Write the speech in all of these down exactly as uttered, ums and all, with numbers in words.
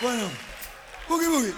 Bueno, boogie boogie.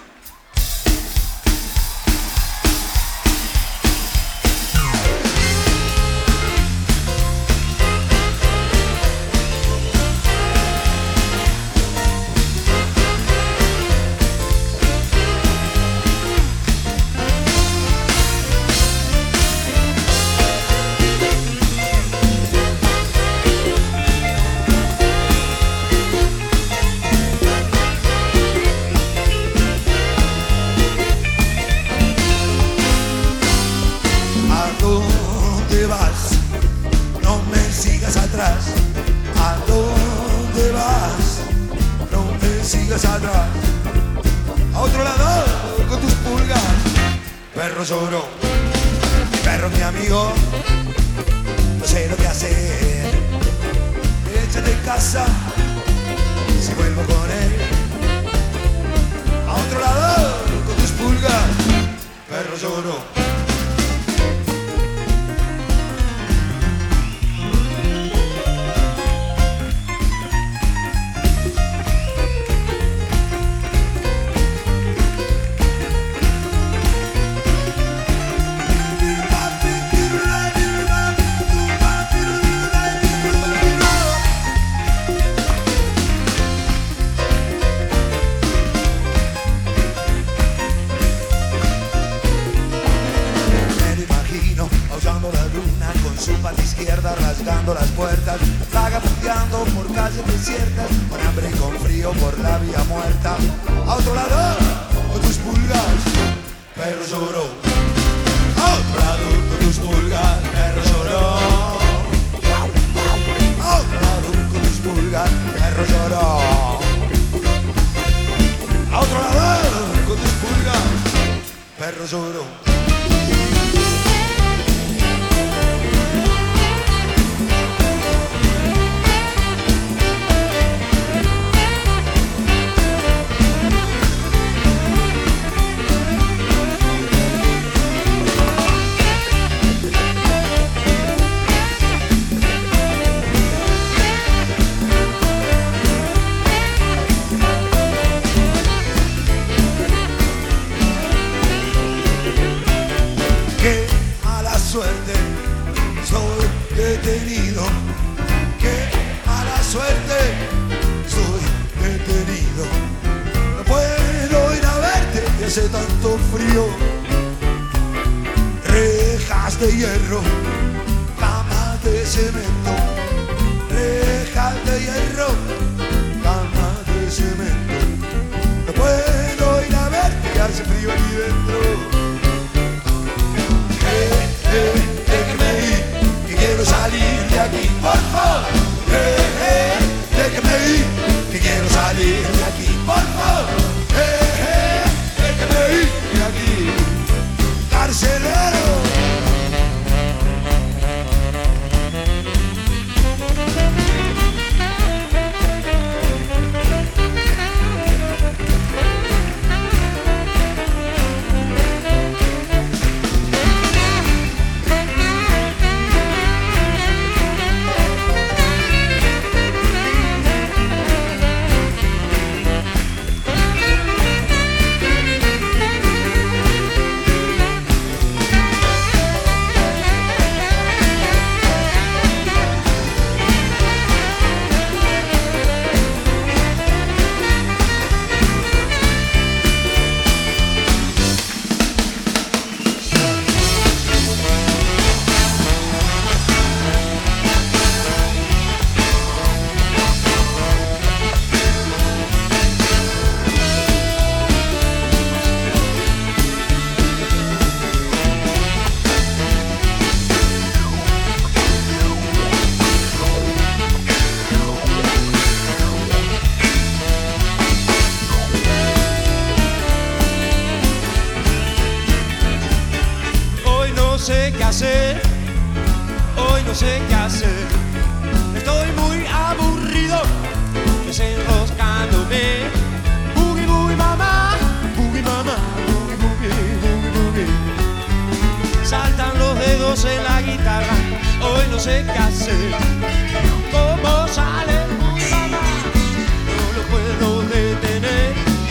¿A dónde vas? No me sigas atrás. A otro lado con tus pulgas. Perro lloró, perro mi amigo, no sé lo que hacer. Échate en casa si vuelvo con él. A otro lado con tus pulgas. Perro lloró. Su pata izquierda rasgando las puertas, vagabundeando por calles desiertas, con hambre y con frío por la vía muerta. A otro lado, con tus pulgas, perro lloró. A otro lado, con tus pulgas, perro lloró. A otro lado, con tus pulgas, perro lloró. A otro lado, con tus pulgas, perro lloró. Que mala suerte, soy detenido. Que mala suerte, soy detenido. No puedo ir a verte que hace tanto frío. Rejas de hierro, cama de cemento. Rejas de hierro, cama de cemento. No puedo ir a verte que hace frío aquí dentro. Déjeme ir, que quiero salir de aquí, por favor. Eh, eh, déjeme ir, que quiero salir de aquí, por favor. Eh, eh, déjeme ir de aquí, carcelero. Hoy no sé qué hacer, estoy muy aburrido, desenroscándome. Boogie boogie mamá, boogie mamá, boogie boogie, boogie boogie. Saltan los dedos en la guitarra, hoy no sé qué hacer. ¿Cómo sale boogie mamá? No lo puedo detener.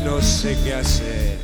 no sé qué hacer.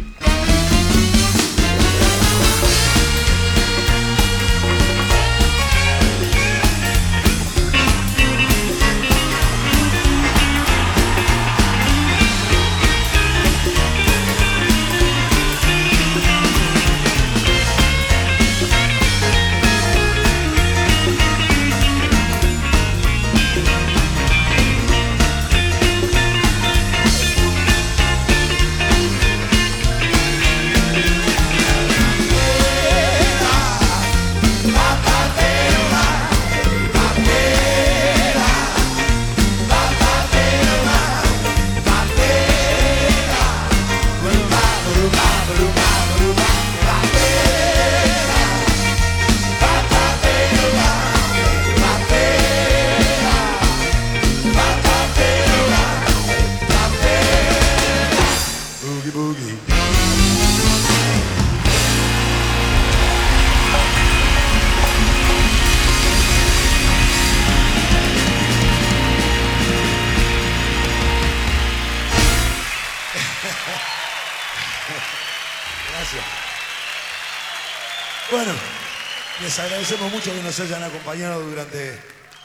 Gracias. Bueno, les agradecemos mucho que nos hayan acompañado durante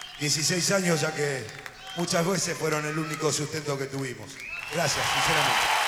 dieciséis años, ya que muchas veces fueron el único sustento que tuvimos. Gracias, sinceramente.